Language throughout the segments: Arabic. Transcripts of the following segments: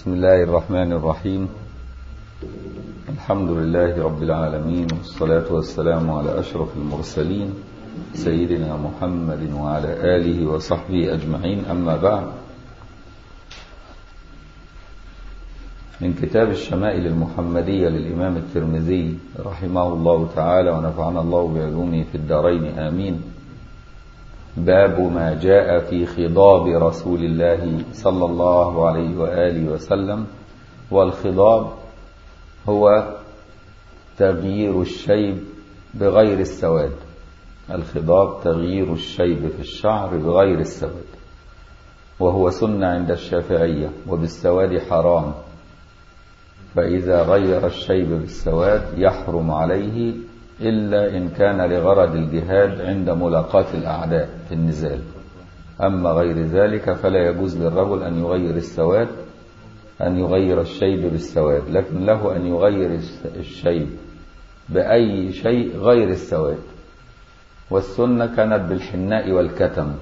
بسم الله الرحمن الرحيم. الحمد لله رب العالمين، والصلاة والسلام على أشرف المرسلين سيدنا محمد وعلى آله وصحبه أجمعين. أما بعد، من كتاب الشمائل المحمدية للإمام الترمذي رحمه الله تعالى ونفعنا الله بعلومه في الدارين آمين. باب ما جاء في خضاب رسول الله صلى الله عليه وآله وسلم. والخضاب هو تغيير الشيب بغير السواد. الخضاب تغيير الشيب في الشعر بغير السواد، وهو سنة عند الشافعية، وبالسواد حرام، فإذا غير الشيب بالسواد يحرم عليه إلا إن كان لغرض الجهاد عند ملاقاة الأعداء في النزال. أما غير ذلك فلا يجوز للرجل أن يغير السواد، أن يغير الشيب بالسواد، لكن له أن يغير الشيب بأي شيء غير السواد. والسنة كانت بالحناء والكتم.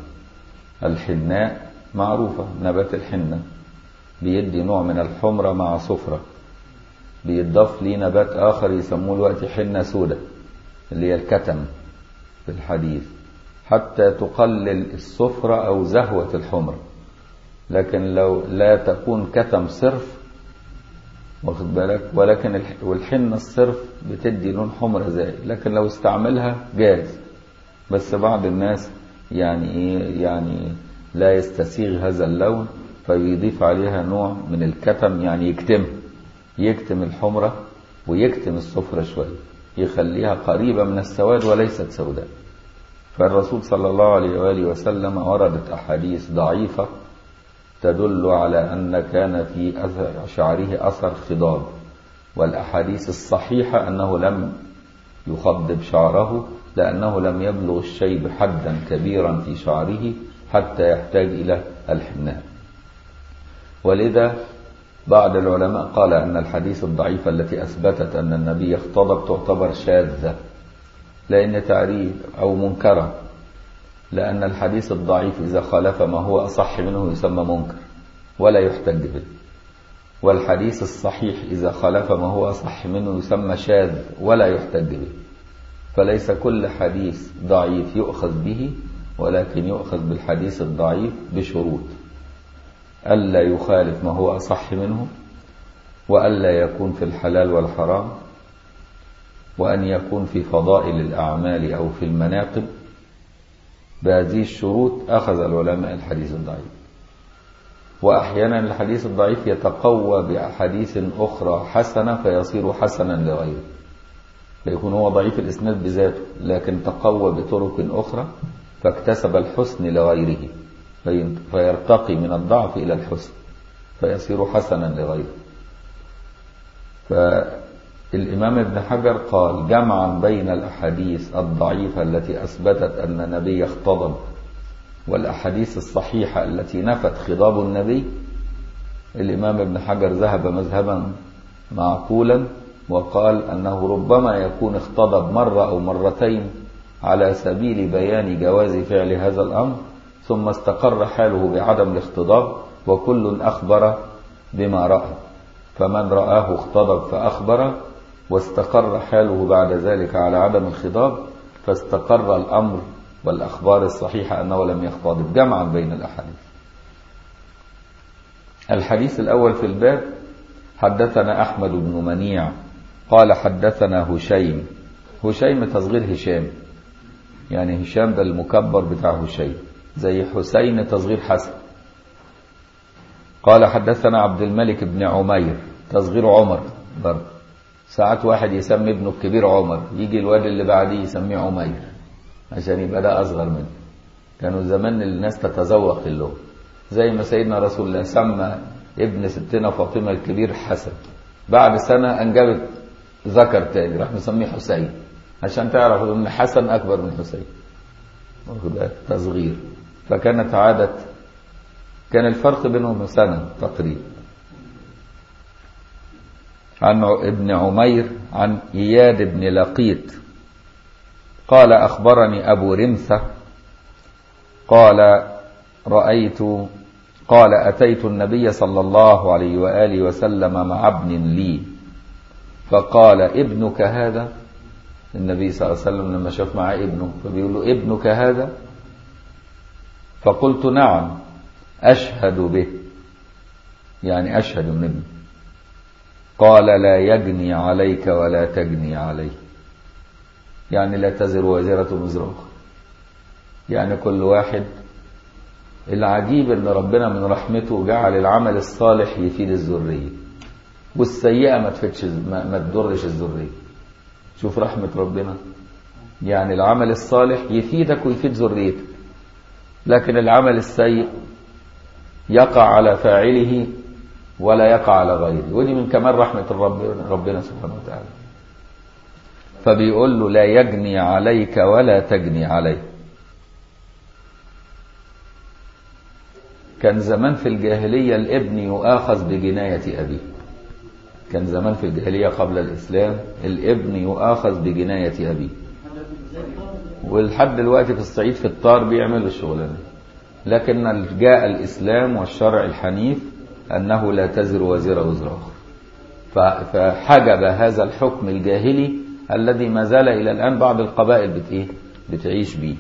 الحناء معروفة، نبات الحنة بيدي نوع من الحمرة مع صفرة، بيضاف لي نبات آخر يسموه الوقت حنة سودة اللي هي الكتم في الحديث، حتى تقلل الصفرة أو زهوة الحمرة. لكن لو لا تكون كتم صرف، واخد بالك، ولكن والحنة الصرف بتدي لون حمرة زائد، لكن لو استعملها جاز. بس بعض الناس يعني لا يستسيغ هذا اللون، فيضيف عليها نوع من الكتم، يعني يكتم الحمرة ويكتم الصفرة شوية، يخليها قريبة من السواد وليست سوداء. فالرسول صلى الله عليه وآله وسلم وردت أحاديث ضعيفة تدل على أن كان في أثر شعره أثر خضاب، والأحاديث الصحيحة أنه لم يخضب شعره، لأنه لم يبلغ الشيب حدا كبيرا في شعره حتى يحتاج إلى الحناء. ولذا بعض العلماء قال أن الحديث الضعيفة التي أثبتت أن النبي اختضب تعتبر شاذة، لأن تعريف أو منكرة، لأن الحديث الضعيف إذا خالف ما هو أصح منه يسمى منكر ولا يحتج به، والحديث الصحيح إذا خالف ما هو أصح منه يسمى شاذ ولا يحتج به. فليس كل حديث ضعيف يؤخذ به، ولكن يؤخذ بالحديث الضعيف بشروط: ألا يخالف ما هو أصح منه، وألا يكون في الحلال والحرام، وأن يكون في فضائل الأعمال أو في المناقب. بهذه الشروط أخذ العلماء الحديث الضعيف. وأحيانا الحديث الضعيف يتقوى بأحاديث أخرى حسنة فيصير حسنا لغيره، فيكون هو ضعيف الإسناد بذاته، لكن تقوى بطرق أخرى فاكتسب الحسن لغيره، فيرتقي من الضعف إلى الحسن فيصير حسنا لغيره. فالإمام ابن حجر قال جمعا بين الأحاديث الضعيفة التي أثبتت أن النبي اختضب والأحاديث الصحيحة التي نفت خضاب النبي، الإمام ابن حجر ذهب مذهبا معقولا وقال أنه ربما يكون اختضب مرة أو مرتين على سبيل بيان جواز فعل هذا الأمر، ثم استقر حاله بعدم الاختضاب، وكل أخبر بما رأى، فمن رآه اختضب فأخبر، واستقر حاله بعد ذلك على عدم الخضاب، فاستقر الأمر والأخبار الصحيحة أنه لم يختضب، جمعا بين الأحاديث. الحديث الأول في الباب: حدثنا أحمد بن منيع قال حدثنا هشيم تصغير هشام، يعني هشام ده المكبر بتاع هشيم، زي حسين تصغير حسن. قال حدثنا عبد الملك بن عمير تصغير عمر، برضه ساعات واحد يسمي ابنه الكبير عمر، يجي الواد اللي بعديه يسميه عمير عشان يبقى ده أصغر منه. كانوا زمان الناس تتذوق اللغة، زي ما سيدنا رسول الله سمى ابن ستنا فاطمة الكبير حسن، بعد سنة أنجبت ذكر تاني راح مسميه حسين، عشان تعرف ان حسن أكبر من حسين، تصغير. فكانت عادة، كان الفرق بينهم سنة تقريبا. عن ابن عمير عن إياد بن لقيط قال أخبرني أبو رمثة قال رأيت قال أتيت النبي صلى الله عليه وآله وسلم مع ابن لي فقال ابنك هذا. النبي صلى الله عليه وسلم لما شاف معاه ابنه فبيقول له ابنك هذا؟ فقلت نعم أشهد به، يعني أشهد من ابني. قال لا يجني عليك ولا تجني عليه، يعني لا تزر وازرة وزر أخرى، يعني كل واحد. العجيب ان ربنا من رحمته جعل العمل الصالح يفيد الذرية والسيئة ما تضرش الذرية. شوف رحمة ربنا، يعني العمل الصالح يفيدك ويفيد ذريتك، لكن العمل السيء يقع على فاعله ولا يقع على غيره، ودي من كمال رحمة ربنا سبحانه وتعالى. فبيقول له لا يجني عليك ولا تجني عليه. كان زمان في الجاهلية الابن يؤاخذ بجناية أبيه، كان زمان في الجاهلية قبل الإسلام الابن يؤاخذ بجناية أبيه، ولحد دلوقتي في الصعيد في الطار بيعملوا الشغلانة. لكن جاء الإسلام والشرع الحنيف أنه لا تزر وازرة وزر أخرى، فحجب هذا الحكم الجاهلي الذي ما زال إلى الآن بعض القبائل بتعيش به.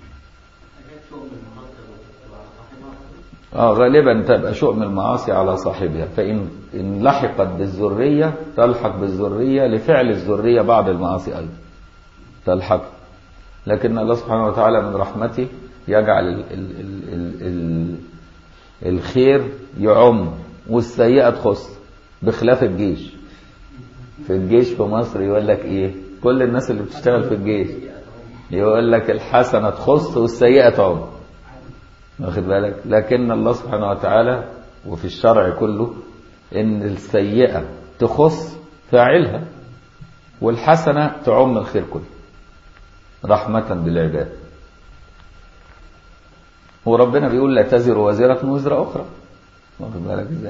غالبا تبقى شؤم المعاصي على صاحبها، فإن لحقت بالذرية تلحق بالذرية لفعل الذرية بعض المعاصي أيضا تلحق. لكن الله سبحانه وتعالى من رحمته يجعل الخير يعم والسيئة تخص، بخلاف الجيش. في الجيش في مصر يقول لك ايه، كل الناس اللي بتشتغل في الجيش يقول لك الحسنة تخص والسيئة تعم، واخد بالك. لكن الله سبحانه وتعالى وفي الشرع كله ان السيئة تخص فاعلها والحسنة تعم الخير كله رحمة بالعباد. وربنا بيقول لا تزر وازرة وزر أخرى، واخد بالك ازاي.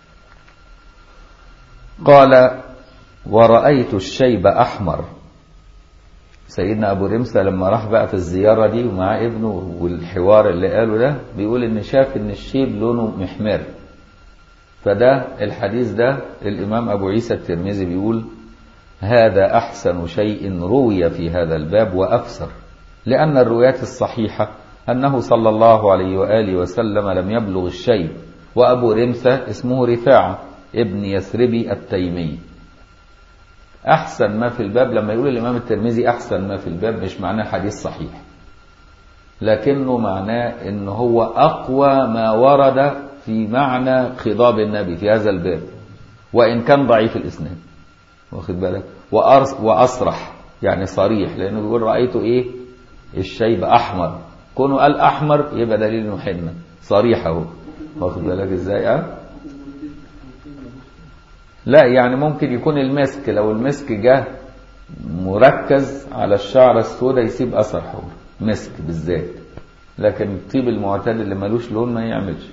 قال ورأيت الشيب أحمر. سيدنا أبو رمسة لما راح بقى في الزيارة دي ومع ابنه والحوار اللي قاله ده بيقول إن شاف إن الشيب لونه محمر. فده الحديث ده الإمام أبو عيسى الترمذي بيقول هذا أحسن شيء روي في هذا الباب وأفسر، لأن الروايات الصحيحة أنه صلى الله عليه وآله وسلم لم يبلغ الشيب. وأبو رمسة اسمه رفاعة ابن يثربي التيمي. أحسن ما في الباب، لما يقول الإمام الترمذي أحسن ما في الباب مش معناه حديث صحيح، لكنه معناه إن هو أقوى ما ورد في معنى خضاب النبي في هذا الباب، وإن كان ضعيف الإسناد، واخد بالك. وأصرح يعني صريح، لأنه بيقول رأيته إيه الشيب أحمر، كونه قال أحمر يبقى دليل إنه حنة صريحة، واخد بالك إزاي. لا يعني ممكن يكون المسك، لو المسك جه مركز على الشعر السوداء يسيب أثر حمر، مسك بالذات. لكن الطيب المعتاد اللي ملوش لون ما يعملش.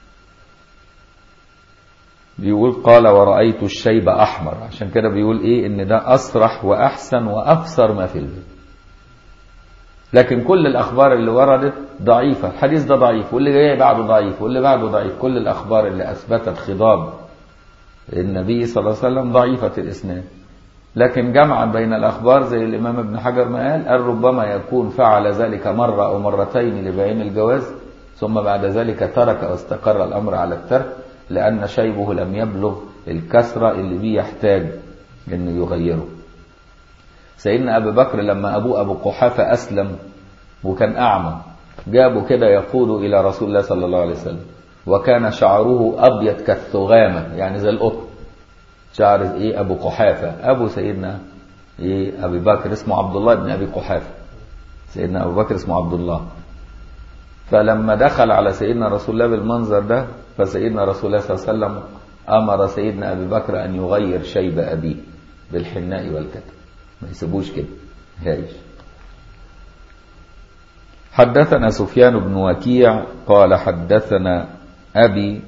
بيقول قال ورأيت الشيب أحمر، عشان كده بيقول إيه إن ده أصرح وأحسن وأفسر ما في الباب. لكن كل الأخبار اللي وردت ضعيفة، الحديث ده ضعيف واللي جاي بعده ضعيف واللي بعده ضعيف. كل الأخبار اللي أثبتت خضاب النبي صلى الله عليه وسلم ضعيفة الإسناد. لكن جمعا بين الأخبار زي الإمام ابن حجر ما قال ربما يكون فعل ذلك مرة أو مرتين لبيان الجواز، ثم بعد ذلك ترك واستقر الأمر على الترك، لأن شيبه لم يبلغ الكثرة اللي بيه يحتاج إنه يغيره. سيدنا أبي بكر لما أبو قحافة أسلم وكان أعمى، جابوا كده يقود إلى رسول الله صلى الله عليه وسلم، وكان شعره أبيض كالثغامة يعني زي القطن. شعر أبو قحافة أبو سيدنا أبي بكر اسمه عبد الله بن أبي قحافة، سيدنا أبو بكر اسمه عبد الله. فلما دخل على سيدنا رسول الله بالمنظر ده، فسيدنا رسول الله صلى الله عليه وسلم أمر سيدنا أبي بكر أن يغير شيب أبيه بالحناء والكتم، ما يسيبوش كده هايش. حدثنا سفيان بن وكيع قال حدثنا أبي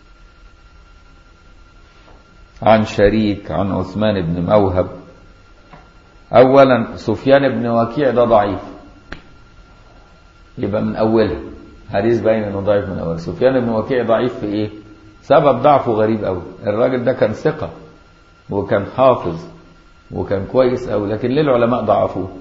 عن شريك عن عثمان بن موهب. أولا سفيان بن وكيع ده ضعيف، يبقى من أوله حديث باين انه ضعيف من اول. سفيان بن وكيع ضعيف في ايه؟ سبب ضعفه غريب قوي. الراجل ده كان ثقة وكان حافظ وكان كويس قوي، لكن ليه العلماء ضعفوه؟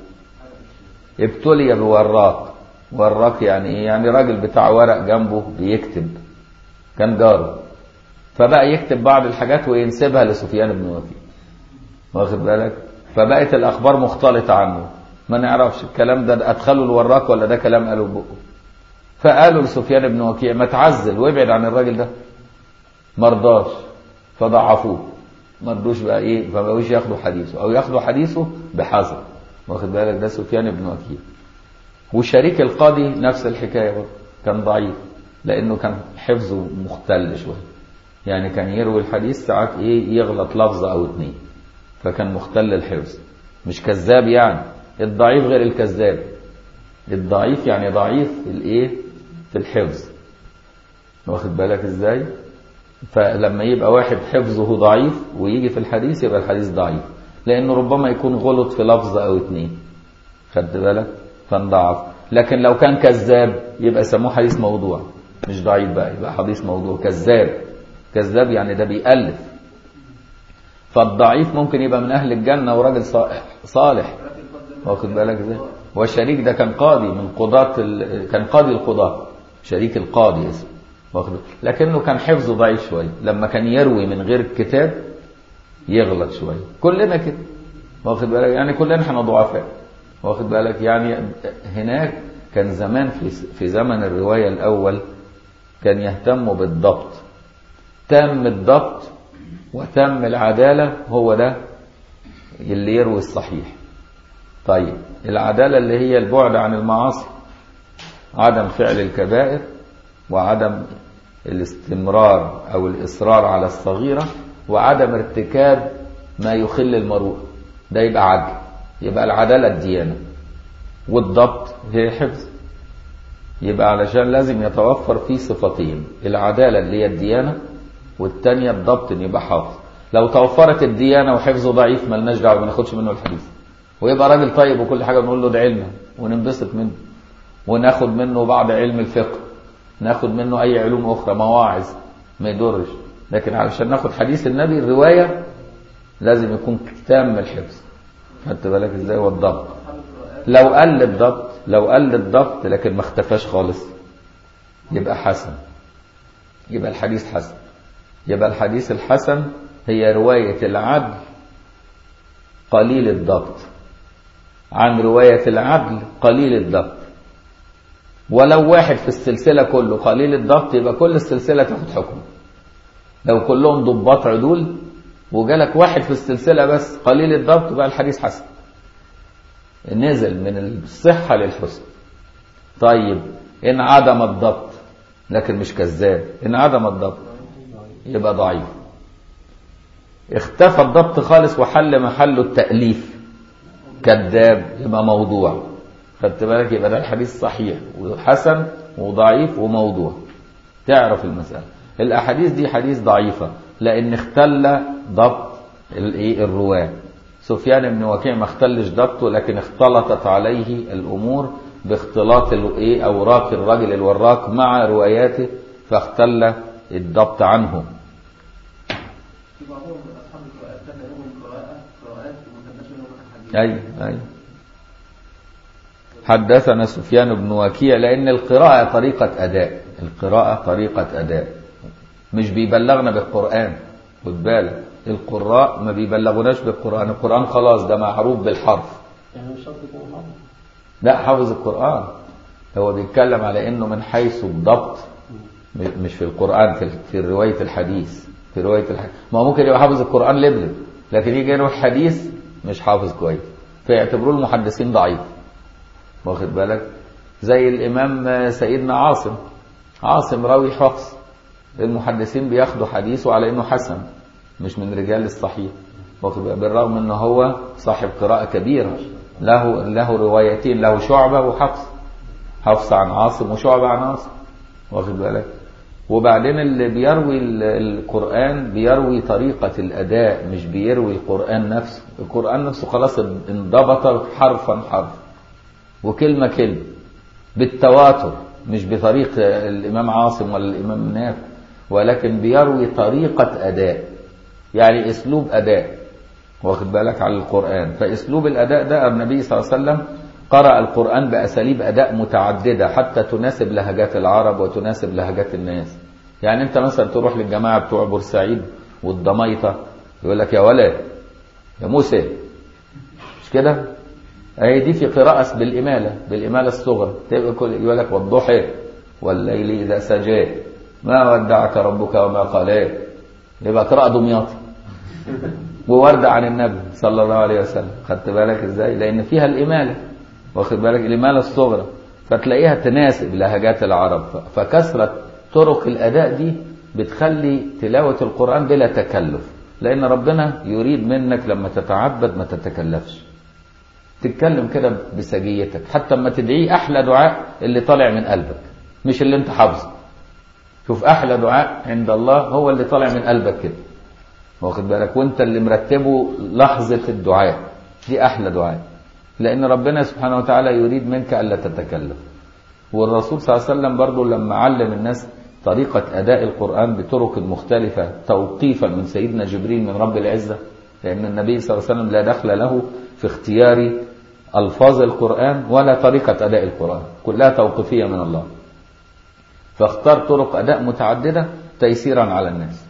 ابتلي بوراق. وراق يعني ايه؟ يعني راجل بتاع ورق جنبه بيكتب، كان جاره، فبقى يكتب بعض الحاجات وينسبها لسفيان بن وكيع، واخد بالك؟ فبقت الاخبار مختلطة عنه، ما نعرفش الكلام ده ادخله الوراق ولا ده كلام قاله بقه. فقالوا لسفيان بن وكيع ما تعزل وابعد عن الراجل ده، مرضاش، فضعفوه، مرضوش بقى ايه، فبقوش ياخدوا حديثه او ياخدوا حديثه بحذر، واخد بالك؟ ده سفيان بن وكيع. وشريك القاضي نفس الحكايه برضه، كان ضعيف لانه كان حفظه مختل شويه، يعني كان يروي الحديث ساعات ايه يغلط لفظه او اتنين، فكان مختل الحفظ، مش كذاب يعني. الضعيف غير الكذاب، الضعيف يعني ضعيف في الايه، في الحفظ، واخد بالك ازاي؟ فلما يبقى واحد حفظه ضعيف ويجي في الحديث يبقى الحديث ضعيف، لانه ربما يكون غلط في لفظ او اتنين، خدت بالك؟ فانضعف. لكن لو كان كذاب يبقى يسموه حديث موضوع، مش ضعيف بقى، يبقى حديث موضوع. كذاب، كذاب يعني ده بيألف. فالضعيف ممكن يبقى من اهل الجنة وراجل صالح، واخد بالك ازاي؟ والشريك ده كان قاضي من قضاة كان قاضي القضاة، شريك القاضي اسمه، واخد بالك؟ لكنه كان حفظه ضعيف شويه، لما كان يروي من غير كتاب يغلط شويه. كلنا كده، واخد بالك؟ يعني كلنا احنا ضعفاء، واخد بالك؟ يعني هناك كان زمان في زمن الروايه الاول كان يهتموا بالضبط، تام الضبط وتم العداله، هو ده اللي يروي الصحيح. طيب العداله اللي هي البعد عن المعاصي، عدم فعل الكبائر وعدم الاستمرار أو الإصرار على الصغيرة وعدم ارتكاب ما يخل المروءة، ده يبقى عدل، يبقى العدالة الديانة، والضبط هي حفظ. يبقى علشان لازم يتوفر فيه صفتين، العدالة اللي هي الديانة، والتانية الضبط ان يبقى حافظ. لو توفرت الديانة وحفظه ضعيف ملناش دعوة، ما ناخدش منه الحديث، ويبقى راجل طيب وكل حاجة بنقول له ده علمه وننبسط منه، وناخد منه بعض علم الفقه، ناخد منه اي علوم اخرى، مواعظ، ما يضرش. لكن علشان ناخد حديث النبي الرواية لازم يكون تام الحفظ، خدت بالك ازاي؟ والضبط. لو قل الضبط لكن ما اختفاش خالص يبقى حسن، يبقى الحديث حسن. يبقى الحديث الحسن هي رواية العدل قليل الضبط عن رواية العدل قليل الضبط. ولو واحد في السلسلة كله قليل الضبط يبقى كل السلسلة تاخد حكم. لو كلهم ضباط عدول وجالك واحد في السلسلة بس قليل الضبط بقى الحديث حسن، نزل من الصحة للحسن. طيب إن عدم الضبط لكن مش كذاب، إن عدم الضبط يبقى ضعيف. اختفى الضبط خالص وحل محله التأليف، كذاب، يبقى موضوع، خدت بالك؟ يبقى ده الحديث صحيح وحسن وضعيف وموضوع. تعرف المسألة. الأحاديث دي حديث ضعيفة لأن اختل ضبط الرواة. سفيان بن وكيع ما اختلش ضبطه، لكن اختلطت عليه الأمور باختلاط أوراق الرجل الوراق مع رواياته فاختل الضبط عنه. أي حدثنا سفيان بن وكيع، لأن القراءة طريقة أداء، القراءة طريقة أداء، مش بيبلغنا بالقرآن. خد بالك القراء ما بيبلغوناش بالقرآن، القرآن خلاص ده معروف بالحرف. يعني مش شرط يكون حافظ؟ لا، حافظ القرآن. هو بيتكلم على انه من حيث الضبط، مش في القرآن، في رواية الحديث، في رواية الحديث. ما ممكن يبقى حافظ القرآن لبلب لكن يجي يروي الحديث مش حافظ كويس فيعتبروه المحدثين ضعيف، واخد بالك؟ زي الإمام سيدنا عاصم راوي حفص، المحدثين بياخدوا حديثه على انه حسن، مش من رجال الصحيح، واخد بالك؟ بالرغم انه هو صاحب قراءة كبيرة، له روايتين، له شعبة حفص عن عاصم وشعبة عن عاصم، واخد بالك؟ وبعدين اللي بيروي القرآن بيروي طريقة الأداء، مش بيروي القرآن نفسه. القرآن نفسه خلاص انضبط حرفا وكلمة بالتواتر، مش بطريق الإمام عاصم ولا الإمام نافع، ولكن بيروي طريقة أداء، يعني أسلوب أداء، واخد بالك، على القرآن. فأسلوب الأداء ده النبي صلى الله عليه وسلم قرأ القرآن بأساليب أداء متعددة حتى تناسب لهجات العرب وتناسب لهجات الناس. يعني أنت مثلا تروح للجماعة بتوع بورسعيد والضميطة يقول لك يا ولد يا موسى، مش كده؟ أهي دي في قراءة بالإمالة الصغرى، يقول لك والضحى والليل إذا سجى ما ودعك ربك وما قلى، يبقى قراءة دمياطي وورد عن النبي صلى الله عليه وسلم. خدت بالك ازاي؟ لأن فيها الإمالة، واخد بالك، الإمالة الصغرى، فتلاقيها تناسب لهجات العرب. فكثرة طرق الأداء دي بتخلي تلاوة القرآن بلا تكلف، لأن ربنا يريد منك لما تتعبد ما تتكلفش، تتكلم كده بسجيتك، حتى اما تدعيه أحلى دعاء اللي طالع من قلبك مش اللي انت حافظه. شوف أحلى دعاء عند الله هو اللي طالع من قلبك كده، واخد بالك، وانت اللي مرتبه لحظة الدعاء دي أحلى دعاء، لأن ربنا سبحانه وتعالى يريد منك ألا تتكلف. والرسول صلى الله عليه وسلم برضو لما علم الناس طريقة أداء القرآن بطرق مختلفة توقيفا من سيدنا جبريل من رب العزة، لأن النبي صلى الله عليه وسلم لا دخل له في اختيار ألفاظ القرآن ولا طريقة أداء القرآن، كلها توقيفية من الله، فاختار طرق أداء متعددة تيسيرا على الناس.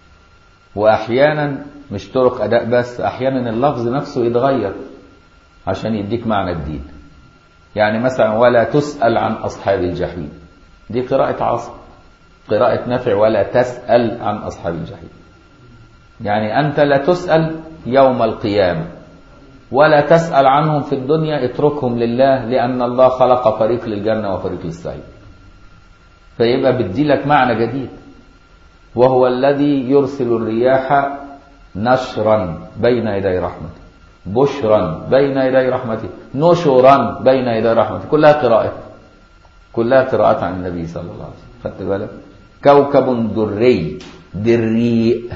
وأحيانا مش طرق أداء بس، أحيانا اللفظ نفسه يتغير عشان يديك معنى جديد. يعني مثلا ولا تسأل عن أصحاب الجحيم، دي قراءة عاصم. قراءة نافع ولا تسأل عن أصحاب الجحيم، يعني أنت لا تسأل يوم القيامة ولا تسأل عنهم في الدنيا، اتركهم لله، لأن الله خلق فريق للجنة وفريق للسعير. فيبقى بدي لك معنى جديد، وهو الذي يرسل الرياح نشرا بين يدي رحمته، بشرا بين يدي رحمته، نشرا بين يدي رحمته، كلها قراءات عن النبي صلى الله عليه وسلم. خدت بالك؟ كوكب دري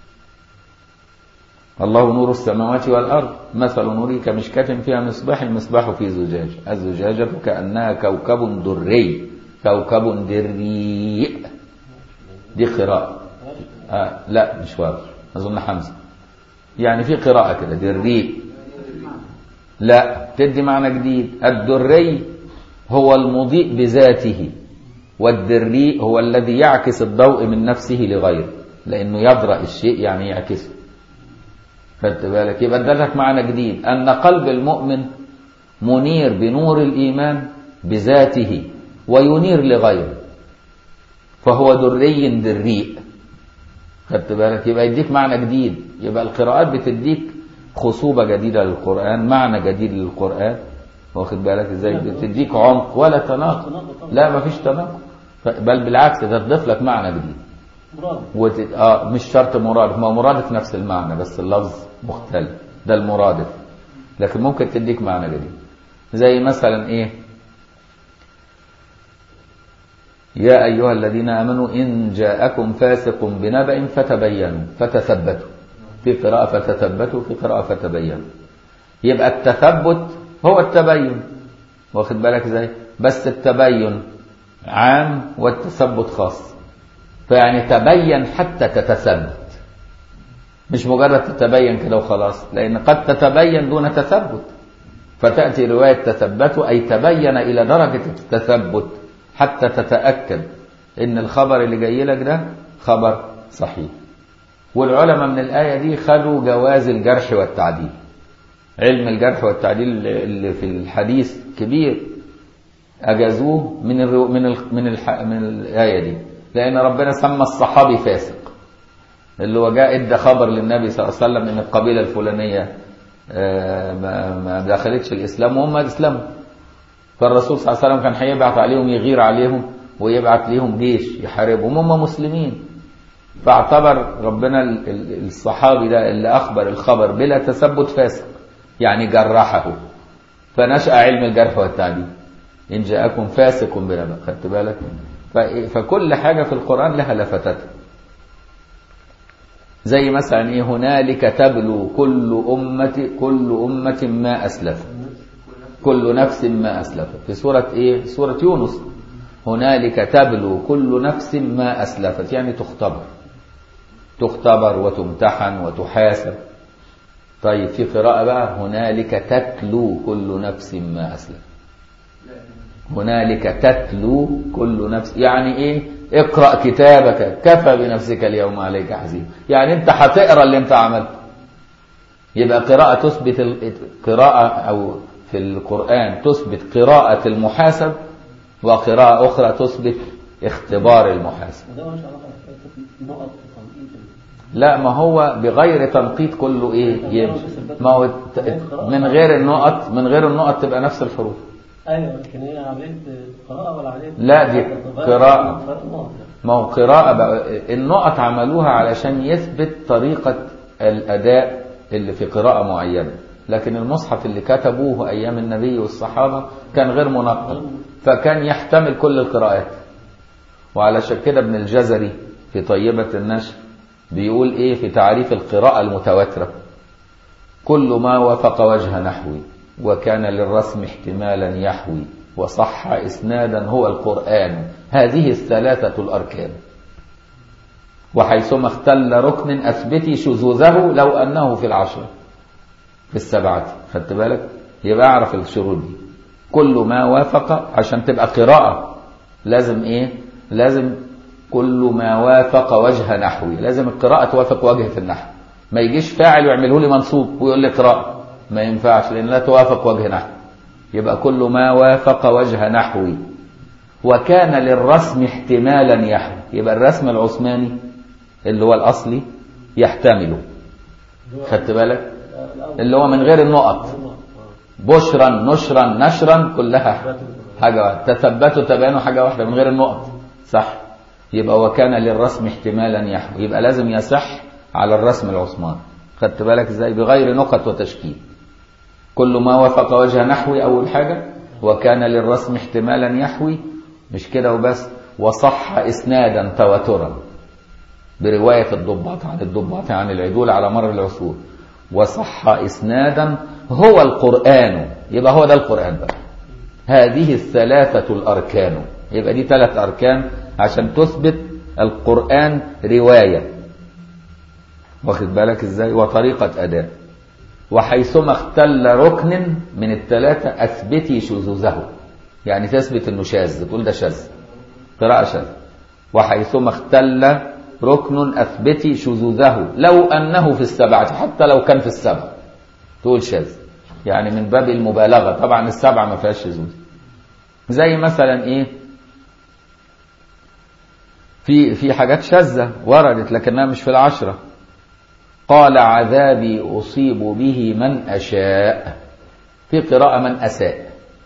الله نور السماوات والأرض مثل نوره كمشكاة فيها مصباح، المصباح في زجاج، الزجاجة كأنها كوكب دري، كوكب دري، دي قراءة. لا مش واضح، أظن حمزة، يعني في قراءة كده دري، لا تدي معنى جديد. الدري هو المضيء بذاته، والدري هو الذي يعكس الضوء من نفسه لغيره، لأنه يدرأ الشيء يعني يعكسه. خدت بالك؟ يبقى ادالك معنى جديد، أن قلب المؤمن منير بنور الإيمان بذاته وينير لغيره، فهو دري دريء. خدت بالك؟ يبقى يديك معنى جديد. يبقى القراءات بتديك خصوبة جديدة للقرآن، معنى جديد للقرآن، واخد بالك ازاي؟ بتديك عمق ولا تناقض، لا ما فيش تناقض، بل بالعكس ده تضيف لك معنى جديد. مش شرط مرادف، ما مرادف نفس المعنى بس اللفظ مختلف، ده المرادف، لكن ممكن تديك معنى جديد. زي مثلا ايه؟ يا أيها الذين آمنوا إن جاءكم فاسق بنبأ فتبينوا فتثبتوا، في قراءة فتثبتوا، في قراءة فتبينوا. يبقى التثبت هو التبين، واخد بالك ازاي؟ بس التبين عام والتثبت خاص، فيعني تبين حتى تتثبت، مش مجرد تتبين كده وخلاص، لأن قد تتبين دون تثبت، فتأتي رواية تثبتوا أي تبين إلى درجة التثبت حتى تتأكد إن الخبر اللي جاي لك ده خبر صحيح. والعلماء من الآية دي خدوا جواز الجرح والتعديل، علم الجرح والتعديل اللي في الحديث كبير أجازوه من الآية دي، لأن ربنا سمى الصحابي فاسق، اللي هو جاء ادى خبر للنبي صلى الله عليه وسلم إن القبيلة الفلانية ما دخلتش الإسلام وهم اسلموا، فالرسول صلى الله عليه وسلم كان هيبعت عليهم يغير عليهم ويبعت ليهم جيش يحاربهم، هم مسلمين، فاعتبر ربنا الصحابي ده اللي أخبر الخبر بلا تثبت فاسق، يعني جرحه، فنشأ علم الجرح والتعديل، إن جاءكم فاسق بنبأ. خدت بالك؟ فكل حاجة في القرآن لها لفتاتها. زي مثلا إيه؟ هنالك تبلو كل أمة ما أسلفت، كل نفس ما أسلفت، في سورة إيه؟ سورة يونس. هنالك تبلو كل نفس ما أسلفت، يعني تختبر وتمتحن وتحاسب. طيب في قراءة بقى هنالك تتلو كل نفس ما أسلفت. هنالك تتلو كل نفس، يعني ايه؟ اقرأ كتابك كفى بنفسك اليوم عليك حسيب، يعني انت هتقرأ اللي انت عملته. يبقى قراءة تثبت قراءة أو في القرآن تثبت قراءة المحاسب، وقراءة أخرى تثبت اختبار المحاسب. لا، ما هو بغير تنقيط كله ايه يمشي. ما هو من غير النقط تبقى نفس الحروف. ايوه، لكن هي عمليه قراءه ولا عمليه؟ لا، دي قراءة. ما هو قراءة بقى، النقط عملوها علشان يثبت طريقة الأداء اللي في قراءة معينة، لكن المصحف اللي كتبوه أيام النبي والصحابة كان غير منقط، فكان يحتمل كل القراءات. وعلشان كده ابن الجزري في طيبة النشر بيقول ايه في تعريف القراءة المتواترة: كل ما وافق وجه نحوي وكان للرسم احتمالا يحوي وصح إسنادا هو القرآن، هذه الثلاثة الأركان. وحيثما اختل ركن أثبتي شذوذه لو أنه في العشرة في السبعة. خدت بالك؟ يبقى أعرف الشروط دي. كل ما وافق، عشان تبقى قراءة لازم ايه؟ لازم كل ما وافق وجه نحوي، لازم القراءة توافق وجه في النحو. ما يجيش فاعل ويعمله لي منصوب ويقول لي قراءة، ما ينفعش، لأن لا توافق وجه نحو. يبقى كل ما وافق وجه نحوي وكان للرسم احتمالا يحوي، يبقى الرسم العثماني اللي هو الأصلي يحتمله. خدت بالك؟ اللي هو من غير النقط، بشرا نشرا نشرا كلها حاجة واحدة، تثبتوا تبينوا حاجة واحدة من غير النقط، صح؟ يبقى وكان للرسم احتمالا يحوي، يبقى لازم يصح على الرسم العثماني. خدت بالك ازاي؟ بغير نقط وتشكيل. كل ما وافق وجه نحوي أول حاجة، وكان للرسم احتمالا يحوي، مش كده وبس، وصح إسنادا تواترا برواية الضباط عن الضباط عن العدول على مر العصور، وصح إسنادا هو القرآن. يبقى هو ده القرآن بقى. هذه الثلاثة الأركان، يبقى دي 3 أركان عشان تثبت القرآن رواية. واخد بالك ازاي؟ وطريقة أداء. وحيثما اختل ركن من ال3 أثبتي شذوذه، يعني تثبت انه شاذ، تقول ده شاذ، قراءة شاذ. وحيثما اختل ركن أثبتي شذوذه لو أنه في السبعة، حتى لو كان في السبعة تقول شاذ، يعني من باب المبالغة. طبعا السبعة ما فيهاش شذوذ. زي مثلا ايه، في حاجات شاذة وردت لكنها مش في ال10. قال عذابي أصيب به من أشاء، في قراءة من أساء،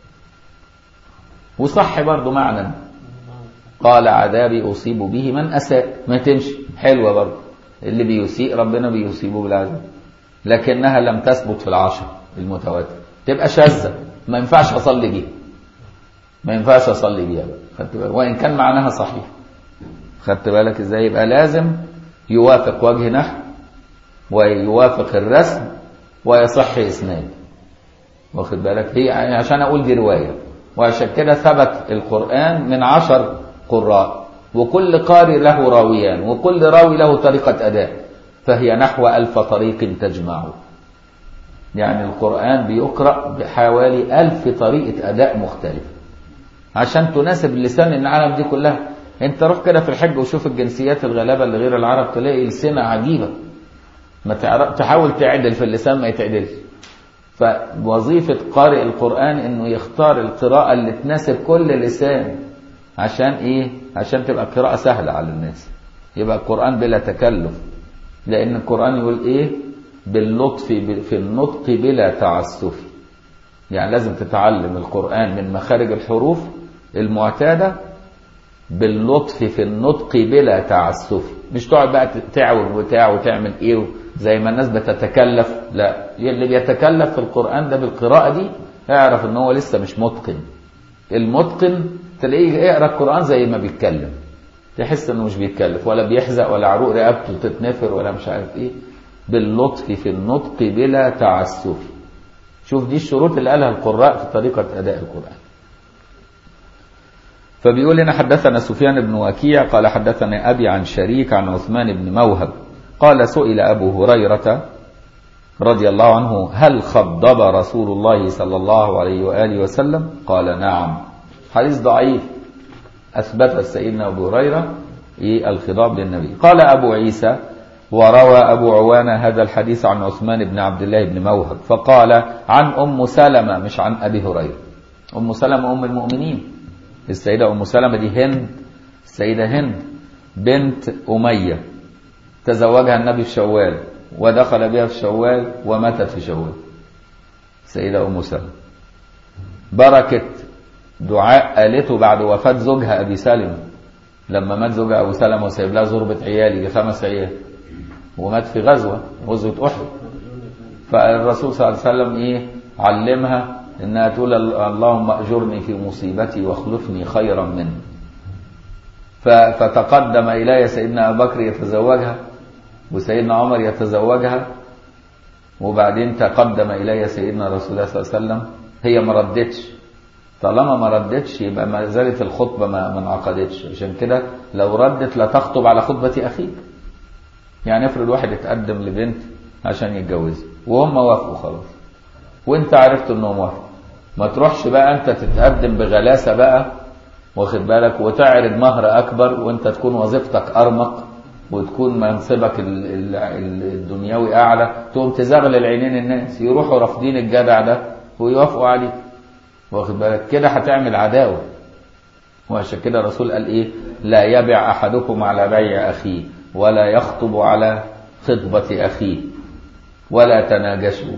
وصح برضو معنى قال عذابي أصيب به من أساء، ما تمشي، حلوة برضو، اللي بيسيء ربنا بيصيبه بالعذاب، لكنها لم تثبت في ال10 المتواتر، تبقى شاذة، ما ينفعش أصلي بيها، ما ينفعش أصلي بيها بقى. خدت بالك؟ وإن كان معناها صحيح. خدت بالك ازاي؟ يبقى لازم يوافق وجه نحو ويوافق الرسم ويصح إسناد. واخد بالك؟ هي عشان أقول دي رواية، وعشان كده ثبت القرآن من 10 قراء، وكل قارئ له راويان، وكل راوي له طريقة أداء، فهي نحو 1000 طريق تجمعه. يعني القرآن بيقرأ بحوالي 1000 طريقة أداء مختلفة عشان تناسب لسان العالم دي كلها. انت روح كده في الحج وشوف الجنسيات الغلابة اللي غير العرب، تلاقي لسانة عجيبة، ما تحاول تعدل في اللسان ما يتعدلش. فوظيفة قارئ القرآن انه يختار القراءة اللي تناسب كل لسان، عشان ايه؟ عشان تبقى قراءة سهلة على الناس، يبقى القرآن بلا تكلف. لان القرآن يقول ايه؟ باللطف في النطق بلا تعسف. يعني لازم تتعلم القرآن من مخارج الحروف المعتادة باللطف في النطق بلا تعسف، مش تقعد بقى تعوج وتعمل ايه زي ما الناس بتتكلف. لا، اللي بيتكلف في القرآن ده بالقراءة دي اعرف ان هو لسه مش متقن. المتقن تلاقيه يقرأ القرآن زي ما بيتكلم، تحس انه مش بيتكلف ولا بيحزق ولا عروق رقبته تتنفر ولا مش عارف ايه. باللطف في النطق بلا تعسف. شوف دي الشروط اللي قالها القراء في طريقة أداء القرآن. فبيقول لنا حدثنا سفيان بن وكيع قال حدثنا أبي عن شريك عن عثمان بن موهب قال سئل أبو هريرة رضي الله عنه هل خضب رسول الله صلى الله عليه وآله وسلم؟ قال نعم. حديث ضعيف أثبت سيدنا أبو هريرة الخضاب للنبي. قال أبو عيسى وروى أبو عوانة هذا الحديث عن عثمان بن عبد الله بن موهب فقال عن أم سلمة مش عن أبي هريرة. أم سلمة أم المؤمنين السيدة أم سلمة دي هند، السيدة هند بنت أمية تزوجها النبي في شوال ودخل بها في شوال وماتت في شوال. السيدة أم سلمة بركة دعاء قالته بعد وفاة زوجها أبي سلمة لما مات زوجها أبو سلمة وسيب لها زربة عيالي ل5 عيال ومات في غزوة أحد. فالرسول صلى الله عليه وسلم علمها إنها تقول اللهم أجرني في مصيبتي واخلفني خيرا منه. فتقدم إلي سيدنا أبو بكر يتزوجها وسيدنا عمر يتزوجها وبعدين تقدم إلي سيدنا رسول الله صلى الله عليه وسلم. هي ما ردتش، طالما ما ردتش يبقى ما زالت الخطبة ما انعقدتش. عشان كده لو ردت لا تخطب على خطبة أخيك. يعني افرض واحد يتقدم لبنت عشان يتجوزها وهم وافقوا خلاص وانت عرفت انهم وافقوا، ما تروحش بقى انت تتقدم بغلاسة بقى واخد بالك وتعرض مهر اكبر وانت تكون وظيفتك ارمق وتكون منصبك الدنيوي اعلى، تقوم تزغلل عينين الناس يروحوا رافضين الجدع ده ويوافقوا عليك واخد بالك. كده هتعمل عداوة. وعشان كده الرسول قال لا يبع احدكم على بيع اخيه ولا يخطب على خطبة اخيه ولا تناجشوا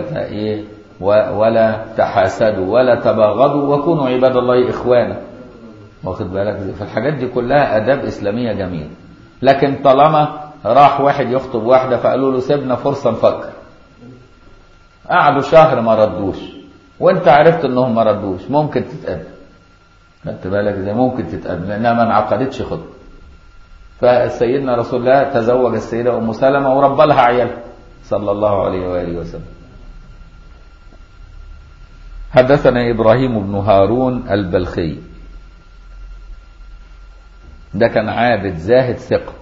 ولا تحاسدوا ولا تباغضوا وكونوا عباد الله إخوانا واخد بالك. فالحاجات دي كلها آداب إسلامية جميلة. لكن طالما راح واحد يخطب واحدة فقالوا له سيبنا فرصة نفكر، قعدوا شهر ما ردوش وانت عرفت انهم ما ردوش، ممكن تتقدم. خدت بالك ازاي؟ ممكن تتقدم لانها ما انعقدتش خطبة. فسيدنا رسول الله تزوج السيدة أم سلمة وربى لها عيالها صلى الله عليه وآله وسلم. حدثنا إبراهيم بن هارون البلخي ده كان عابد زاهد ثقة.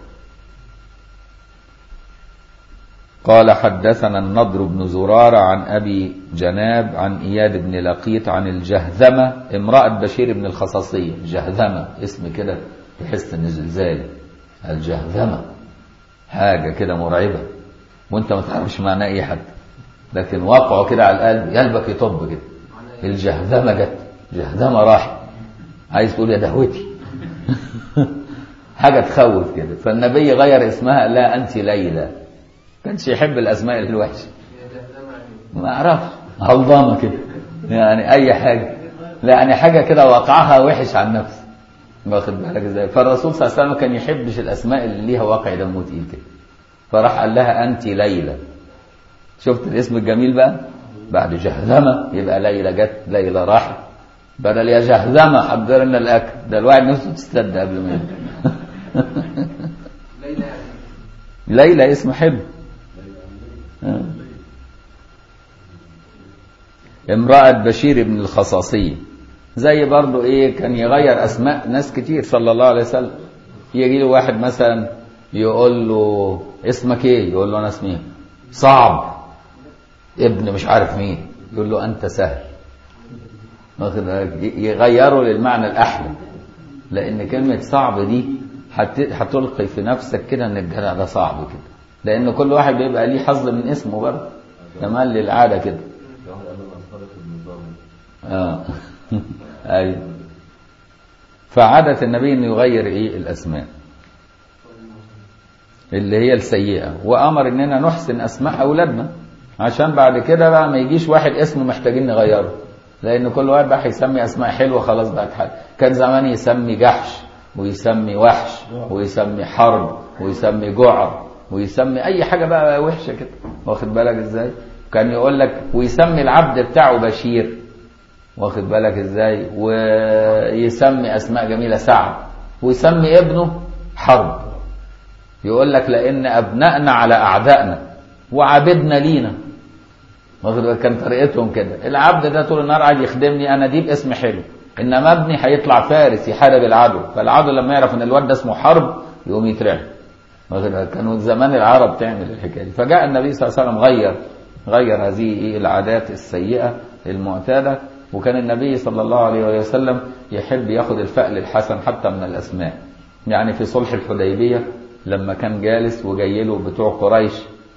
قال حدثنا النضر بن زرارة عن أبي جناب عن إياد بن لقيط عن الجهذمة امرأة بشير بن الخصاصية. جهذمة اسم كده تحس ان زلزال. الجهذمة حاجة كده مرعبة وانت ما تعرفش معناه ايه حتى، لكن واقعه كده على القلب قلبك يطب كده. الجهذمة جت، جهذمة راح عايز تقول يا دهوتي حاجة تخوف كده. فالنبي غير اسمها لا أنت ليلى. كانش يحب الأسماء الوحشة، ما أعرفش هلضامة كده يعني أي حاجة، يعني حاجة كده وقعها وحش عن نفسه واخد بالك ازاي. فالرسول صلى الله عليه وسلم كان يحبش الأسماء اللي ليها واقع دمه تقيل كده، فراح قال لها أنت ليلى. شفت الاسم الجميل بقى؟ بعد جهذمة يبقى ليلى جت، ليلى راحت، بدل يا جهذمة حضر لنا الأكل. ده الواحد نفسه تستدى قبل ما ليلى اسم حلو. امرأة بشير بن الخصاصية زي برضو كان يغير أسماء ناس كتير صلى الله عليه وسلم. يجي له واحد مثلا يقول له اسمك ايه؟ يقول له أنا اسمي صعب ابن مش عارف مين، يقول له أنت سهل. يغيره للمعنى الأحلى، لأن كلمة صعب دي هتلقي في نفسك كده ان الجدع ده صعب كده، لأن كل واحد بيبقى ليه حظ من اسمه برضه كمان للعادة كده. أيوة. فعادة النبي انه يغير الأسماء اللي هي السيئة، وأمر اننا نحسن أسماء أولادنا عشان بعد كده بقى ما يجيش واحد اسمه محتاجين نغيره، لأن كل واحد بقى هيسمي أسماء حلوة خلاص بقت حاجة. كان زمان يسمي جحش ويسمي وحش ويسمي حرب ويسمي جعر ويسمي أي حاجة بقى وحشة كده واخد بالك ازاي. كان يقول لك ويسمي العبد بتاعه بشير واخد بالك ازاي، ويسمي أسماء جميلة سعد، ويسمي ابنه حرب. يقول لك لأن أبنائنا على أعدائنا وعبدنا لينا واخد بالك. كان طريقتهم كده. العبد ده طول النهار قاعد يخدمني أنا دي باسم حلو، انما ابني هيطلع فارس يحارب العدو، فالعدو لما يعرف ان الواد ده اسمه حرب يقوم يترعب. كانوا زمان العرب تعمل الحكايه دي. فجاء النبي صلى الله عليه وسلم غير هذه العادات السيئه المعتاده. وكان النبي صلى الله عليه وسلم يحب ياخد الفأل الحسن حتى من الاسماء. يعني في صلح الحديبيه لما كان جالس وجاي له بتوع قريش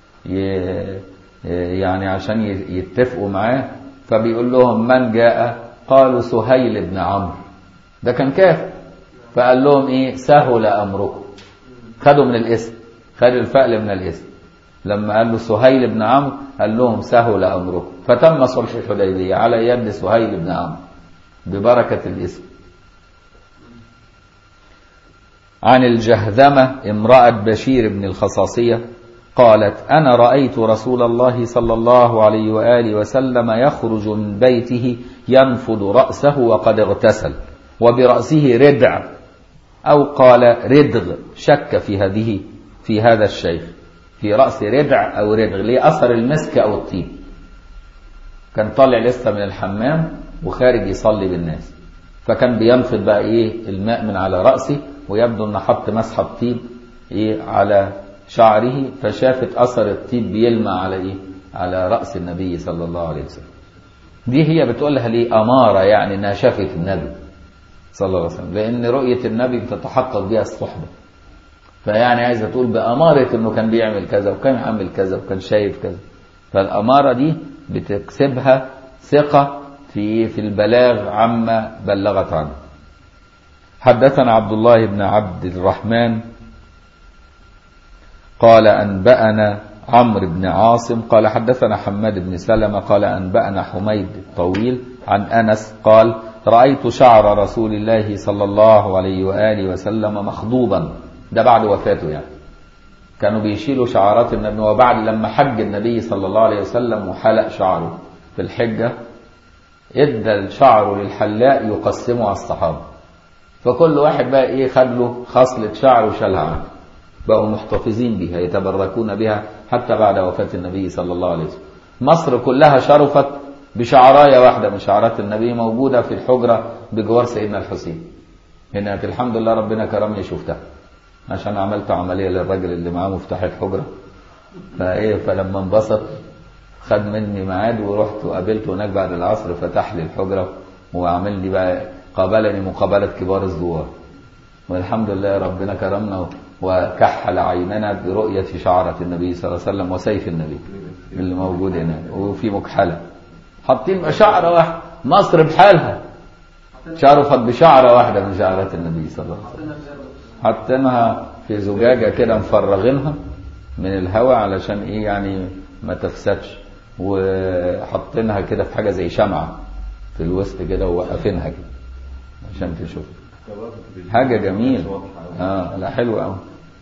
يعني عشان يتفقوا معاه، فبيقول لهم من جاء؟ قالوا سهيل بن عمرو، ده كان كافر. فقال لهم ايه؟ سهل امركم. خدوا من الاسم، خدوا الفأل من الاسم. لما قال له سهيل بن عمرو قال لهم سهل امركم، فتم صلح الحديبيه على يد سهيل بن عمرو ببركه الاسم. عن الجهذمة امرأة بشير بن الخصاصية قالت: أنا رأيت رسول الله صلى الله عليه وآله وسلم يخرج من بيته ينفض رأسه وقد اغتسل، وبرأسه ردع، أو قال ردغ، شك في هذا الشيخ، في رأس ردع أو ردغ، ليه أثر المسك أو الطيب. كان طالع لسه من الحمام وخارج يصلي بالناس، فكان بينفض بقى إيه الماء من على رأسه، ويبدو أن حط مسحة طيب إيه على شعره، فشافت أثر الطيب بيلمع على إيه؟ على رأس النبي صلى الله عليه وسلم. دي هي بتقولها ليه أمارة، يعني أنها شافت النبي صلى الله عليه وسلم، لأن رؤية النبي بتتحقق بها الصحبة. فيعني عايزة تقول بأمارة أنه كان بيعمل كذا وكان عامل كذا وكان شايف كذا. فالأمارة دي بتكسبها ثقة في البلاغ عما بلغت عنه. حدثنا عبد الله بن عبد الرحمن قال أنبأنا عمرو بن عاصم قال حدثنا حماد بن سلمة قال أنبأنا حميد الطويل عن أنس قال: رأيت شعر رسول الله صلى الله عليه وآله وسلم مخضوبا. ده بعد وفاته، يعني كانوا بيشيلوا شعرات النبي. وبعد لما حج النبي صلى الله عليه وسلم وحلق شعره في الحجة، ادى الشعر للحلاق يقسمه على الصحابة، فكل واحد بقى ايه خد له خصلة شعر وشالها عنه، بقوا محتفظين بها يتبركون بها حتى بعد وفاة النبي صلى الله عليه وسلم. مصر كلها شرفت بشعراية واحدة من شعرات النبي موجودة في الحجرة بجوار سيدنا الحسين. هناك الحمد لله ربنا كرمني شفتها، عشان عملت عملية للراجل اللي معاه مفتاح الحجرة، فلما انبسط خد مني ميعاد ورحت وقابلته هناك بعد العصر، فتح لي الحجرة وعمل لي بقى قابلني مقابلة كبار الزوار. والحمد لله ربنا كرمنا وكحل عيننا برؤية شعرة النبي صلى الله عليه وسلم وسيف النبي اللي موجود هنا، وفي مكحلة حاطين شعرة واحدة. مصر بحالها شرفت بشعرة واحدة من شعرات النبي صلى الله عليه وسلم، حاطينها في زجاجة كده مفرغينها من الهواء علشان ايه يعني ما تفسدش، وحطينها كده في حاجة زي شمعة في الوسط كده ووقفينها كده عشان تشوف حاجة جميلة. لا حلوة قوي.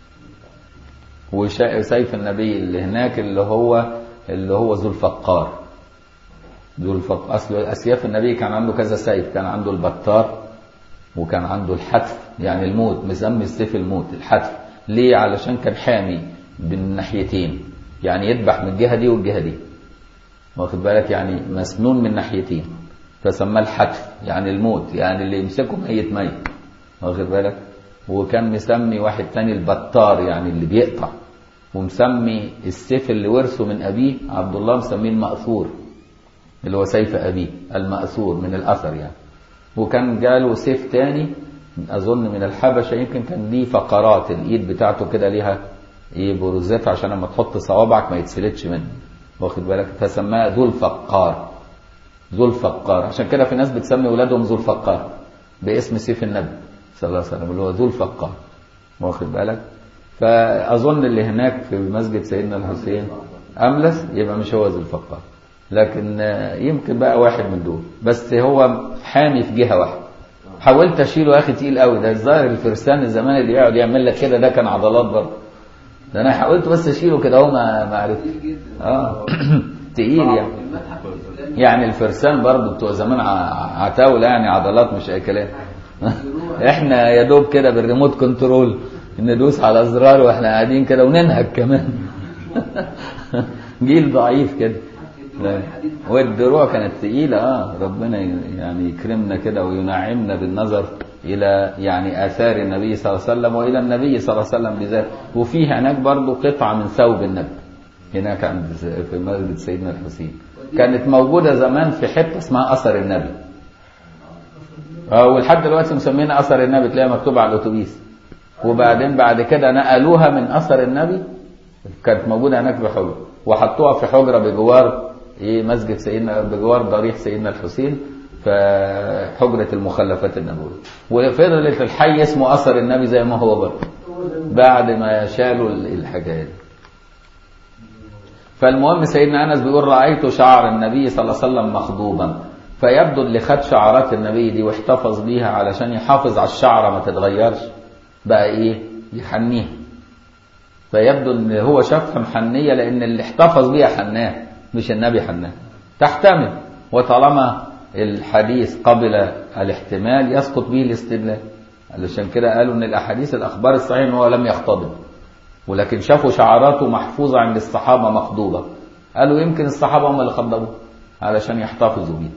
وسيف النبي اللي هناك اللي هو ذو الفقار. أصل أسياف النبي كان عنده كذا سيف، كان عنده البطار وكان عنده الحتف، يعني الموت، مسمي السيف الموت الحتف. ليه؟ علشان كان حامي بالناحيتين، يعني يذبح من الجهة دي والجهة دي، واخد بالك، يعني مسنون من ناحيتين، فسماه الحتف يعني الموت، يعني اللي يمسكه ميت، واخد بالك. وكان مسمي واحد تاني البطار، يعني اللي بيقطع، ومسمي السيف اللي ورثه من أبيه عبد الله مسميه المأثور، اللي هو سيف أبيه المأثور من الأثر يعني. وكان جاله سيف تاني أظن من الحبشة، يمكن كان ليه فقرات، الإيد بتاعته كده ليها بروزات عشان لما تحط صوابعك ما يتسلتش منه، واخد بالك، فسماه ذو الفقار. ذو الفقار، عشان كده في ناس بتسمي أولادهم ذو الفقار باسم سيف النبي صلى الله عليه وسلم اللي هو ذو الفقار، واخد بالك. فأظن اللي هناك في مسجد سيدنا الحسين أملس يبقى مش هو ذو الفقار، لكن يمكن بقى واحد من دول، بس هو حامي في جهة واحدة. حاولت أشيله يا أخي تقيل قوي، ده الظاهر الفرسان الزمان اللي يقعد يعمل لك كده ده كان عضلات برضه، ده أنا حاولت بس أشيله كده هو ما عرفت. تقيل يعني الفرسان برضه بتوع زمان عتاولة، يعني عضلات مش أي كلام. احنا يا دوب كده بالريموت كنترول ندوس على أزرار واحنا قاعدين كده وننهج كمان. جيل ضعيف كده. والدروع كانت ثقيلة. ربنا يعني يكرمنا كده وينعمنا بالنظر إلى يعني آثار النبي صلى الله عليه وسلم وإلى النبي صلى الله عليه وسلم بذاته. وفيه هناك برضو قطعة من ثوب النبي هناك عند في مسجد سيدنا الحسين، كانت موجودة زمان في حتة اسمها أثر النبي، ولحد دلوقتي مسمينها أثر النبي، تلاقيها مكتوبة على الأتوبيس. وبعدين بعد كده نقلوها من أثر النبي، كانت موجودة هناك بحجرة وحطوها في حجرة بجوار مسجد سيدنا، بجوار ضريح سيدنا الحسين، في حجرة المخلفات النبوية. وفضلت الحي اسمه أثر النبي زي ما هو برضه بعد ما شالوا الحاجات. فالمهم سيدنا أنس بيقول رأيت شعر النبي صلى الله عليه وسلم مخضوبا، فيبدو اللي خد شعرات النبي دي واحتفظ بيها علشان يحافظ على الشعرة ما تتغيرش بقى يحنيها. فيبدو ان هو شافها محنية لان اللي احتفظ بيها حناه مش النبي حناه، تحتمل. وطالما الحديث قبل الاحتمال يسقط به الاستدلال، علشان كده قالوا ان الاحاديث الاخبار الصحيح ان هو لم يختضب، ولكن شافوا شعراته محفوظة عند الصحابة مخضوبة، قالوا يمكن الصحابة هم اللي خضبوا علشان يحتفظوا بيه.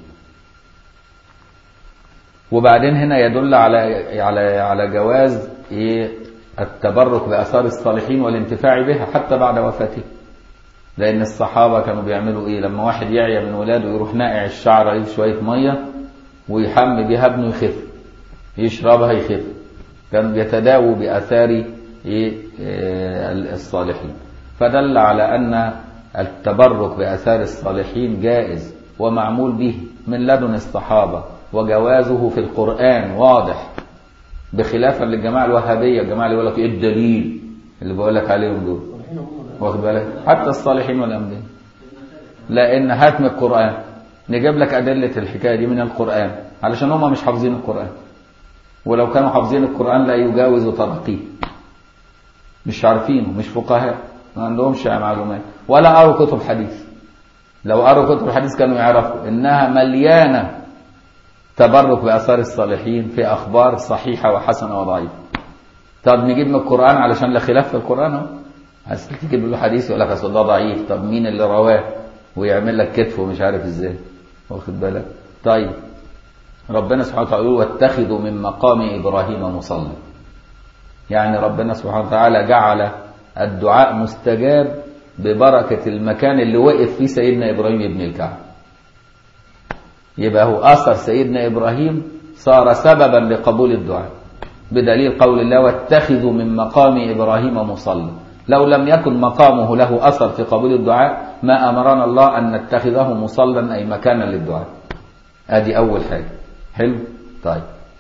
وبعدين هنا يدل على جواز التبرك بآثار الصالحين والانتفاع بها حتى بعد وفاته، لأن الصحابة كانوا بيعملوا لما واحد يعيا من ولاده يروح نائع الشعر شوية مية ويحمي بها ابنه يخف، يشربها يخف. كانوا بيتداووا بآثار الصالحين. فدل على أن التبرك بآثار الصالحين جائز ومعمول به من لدن الصحابة، وجوازه في القرآن واضح، بخلافا للجماعة الوهابية، الجماعة اللي يقول لك الدليل اللي بقول لك عليهم دول، واخد بالك؟ حتى الصالحين والأنبياء، لأن هات من القرآن، نجيب لك أدلة الحكاية دي من القرآن، علشان هم مش حافظين القرآن، ولو كانوا حافظين القرآن لا يجاوز طبقيه، مش عارفينه، مش فقهاء، ما عندهمش معلومات ولا قروا كتب حديث. لو قروا كتب الحديث كانوا يعرفوا إنها مليانة تبرك بأثار الصالحين في أخبار صحيحة وحسنة وضعيفة. طب نجيب من القرآن علشان لا خلاف في القرآن اهو، عايز تجيب له حديث يقول لك اصل ده ضعيف، طب مين اللي رواه؟ ويعمل لك كتف ومش عارف ازاي، واخد بالك؟ طيب ربنا سبحانه وتعالى يقول واتخذوا من مقام إبراهيم مصلى، يعني ربنا سبحانه وتعالى جعل الدعاء مستجاب ببركة المكان اللي وقف فيه سيدنا إبراهيم ابن الكعبة. يبقى هو أثر سيدنا إبراهيم صار سببا لقبول الدعاء، بدليل قول الله واتخذوا من مقام إبراهيم مصلى. لو لم يكن مقامه له أثر في قبول الدعاء ما أمرنا الله أن نتخذه مصلى أي مكانا للدعاء. ادي أول حاجة. حلو. طيب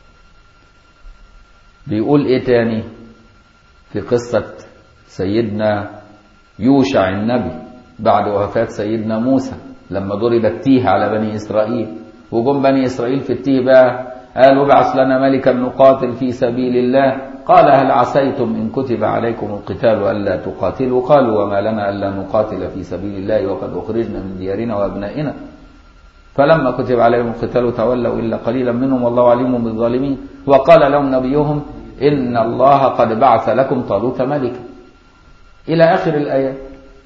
بيقول إيه تاني في قصة سيدنا يوشع النبي بعد وفاة سيدنا موسى لما ضرب التيه على بني إسرائيل، وجم بني إسرائيل في التيه بقى قالوا ابعث لنا ملكا نقاتل في سبيل الله، قال هل عسيتم إن كتب عليكم القتال ألا تقاتلوا؟ قالوا وما لنا ألا نقاتل في سبيل الله وقد أخرجنا من ديارنا وأبنائنا، فلما كتب عليهم القتال تولوا إلا قليلا منهم والله عليم بالظالمين. وقال لهم نبيهم إن الله قد بعث لكم طالوت ملكا إلى آخر الآيات.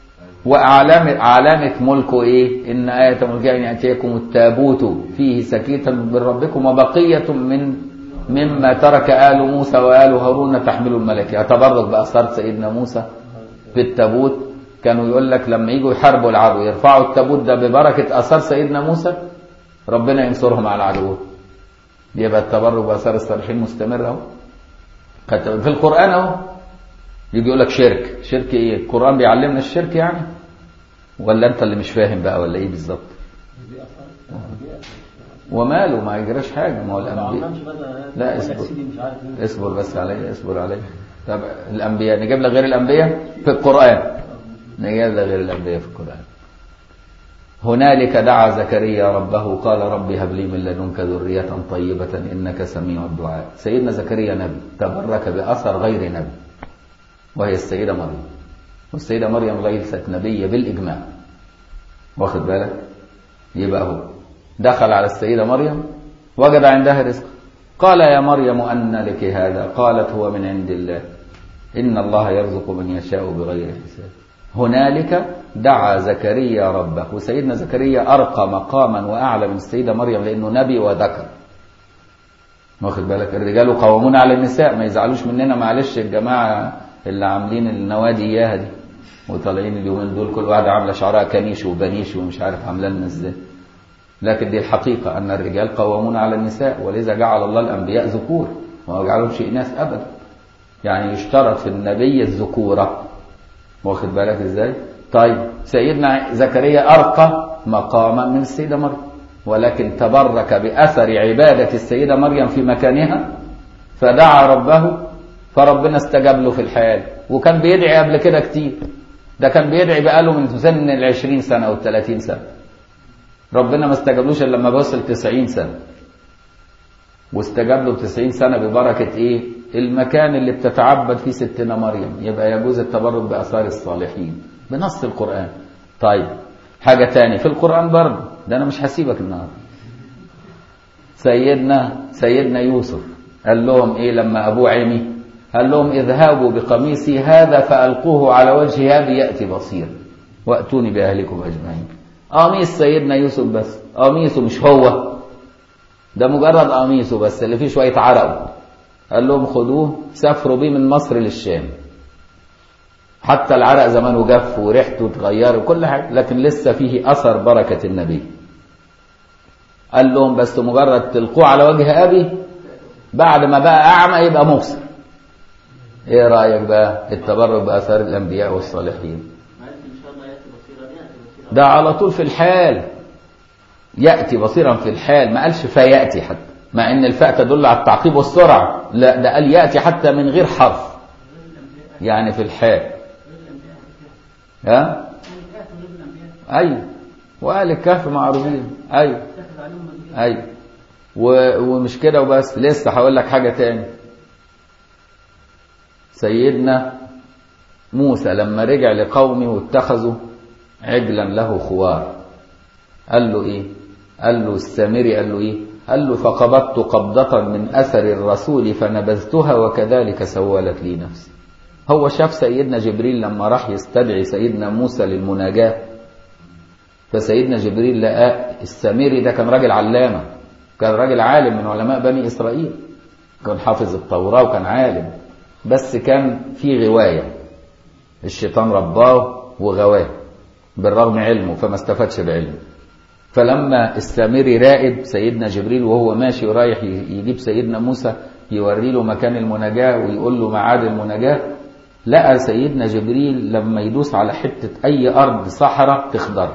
وعلامة ملكه إيه؟ إن آية ملكه أن يأتيكم التابوت فيه سكينة من ربكم وبقية مما ترك آل موسى وآل هارون تحمل الملائكة. يتبرك بأثار سيدنا موسى في التابوت، كانوا يقول لك لما يجوا يحاربوا العدو يرفعوا التابوت ده ببركة أثار سيدنا موسى ربنا ينصرهم على العدو. يبقى التبرك بأثار الصالحين مستمر اهو في القرآن اهو. يجي يقول لك شرك ايه؟ القرآن بيعلمنا الشرك يعني؟ ولا انت اللي مش فاهم بقى ولا ايه بالظبط؟ وماله ما يجراش حاجة، ما هو الأنبياء. لا اصبر بس علي، اصبر علي. طب الأنبياء نجيب لك غير الأنبياء في القرآن، نجيب لك غير الأنبياء في القرآن. هنالك دعا زكريا ربه قال رب هب لي من لدنك ذرية طيبة إنك سميع الدعاء. سيدنا زكريا نبي تبرك بأثر غير نبي وهي السيدة مريم، والسيدة مريم ليست نبية بالإجماع، واخد بالك؟ يبقى هو دخل على السيدة مريم وجد عندها رزق، قال يا مريم أن لك هذا؟ قالت هو من عند الله إن الله يرزق من يشاء بغير حساب. هنالك دعا زكريا ربه، وسيدنا زكريا أرقى مقاما وأعلى من السيدة مريم لأنه نبي وذكر. واخد بالك؟ الرجال قوامون على النساء، ما يزعلوش مننا معلش الجماعة اللي عاملين النوادي إياها دي وطالعين اليومين دول كل واحدة عاملة شعرها كنيش وبنيش ومش عارف عاملة لنا ازاي. لكن دي الحقيقة أن الرجال قوامون على النساء، ولذا جعل الله الأنبياء ذكور وما جعلهمش إناث أبدا. يعني يشترط في النبي الذكورة. واخد بالك ازاي؟ طيب سيدنا زكريا أرقى مقاما من السيدة مريم، ولكن تبرك بأثر عبادة السيدة مريم في مكانها فدعا ربه فربنا استجاب له في الحياة. وكان بيدعي قبل كده كتير، ده كان بيدعي بقاله من سن 20 سنة أو 30 سنة، ربنا ما استجابلوش إلا لما وصل 90 سنة، واستجاب له 90 سنة ببركة إيه؟ المكان اللي بتتعبد فيه ستنا مريم. يبقى يجوز التبرك بآثار الصالحين بنص القرآن. طيب حاجة تاني في القرآن برضه، ده أنا مش هسيبك النهارده. سيدنا يوسف قال لهم إيه لما أبوه عمي؟ قال لهم اذهبوا بقميصي هذا فألقوه على وجه أبي يأتي بصير وأتوني بأهلكم أجمعين. قميص سيدنا يوسف بس، قميصه مش هو ده، مجرد قميصه بس اللي فيه شوية عرق. قال لهم خدوه سافروا بيه من مصر للشام. حتى العرق زمانه جف وريحته اتغير وكل حاجة، لكن لسه فيه أثر بركة النبي. قال لهم بس مجرد تلقوه على وجه أبي بعد ما بقى أعمى يبقى مبصر. ايه رأيك بقى التبرك بأثار الأنبياء والصالحين؟ ده على طول في الحال، يأتي بصيرا في الحال، ما قالش فيأتي حتى، مع ان الفاء تدل على التعقيب والسرعة، لا ده قال يأتي حتى من غير حرف، يعني في الحال. ها ايوه، وقال الكهف معروفين. ايوه ومش كده وبس، لسه هقول لك حاجة تاني. سيدنا موسى لما رجع لقومه واتخذوا عجلا له خوار، قال له ايه؟ قال له السامري قال له ايه؟ قال له فقبضت قبضة من أثر الرسول فنبذتها وكذلك سولت لي نفسي. هو شاف سيدنا جبريل لما راح يستدعي سيدنا موسى للمناجاة، فسيدنا جبريل لقى السامري ده كان راجل علامة، كان راجل عالم من علماء بني إسرائيل، كان حافظ التوراة وكان عالم، بس كان في غواية، الشيطان رباه وغواه بالرغم علمه فما استفادش بعلمه. فلما السامري راقب سيدنا جبريل وهو ماشي ورايح يجيب سيدنا موسى يوري له مكان المناجاة ويقول له ميعاد المناجاة، لقى سيدنا جبريل لما يدوس على حتة أي أرض صحراء تخضر.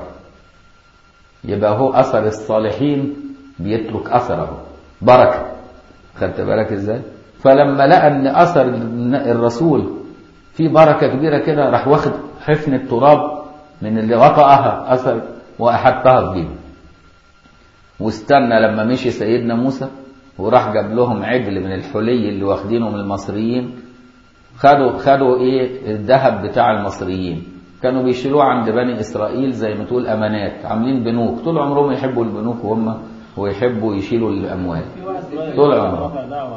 يبقى هو أثر الصالحين بيترك أثره بركة. خدت بالك إزاي؟ فلما لقى أن أثر الرسول في بركة كبيرة كده، راح واخد حفن التراب من اللي غطأها أثر وأحطها في جيبه، واستنى لما مشي سيدنا موسى وراح جاب لهم عجل من الحلي اللي واخدينه من المصريين. خدوا ايه؟ الذهب بتاع المصريين، كانوا بيشيلوه عند بني إسرائيل زي ما تقول أمانات، عاملين بنوك، طول عمرهم يحبوا البنوك وهم ويحبوا يشيلوا الأموال طول عمرهم.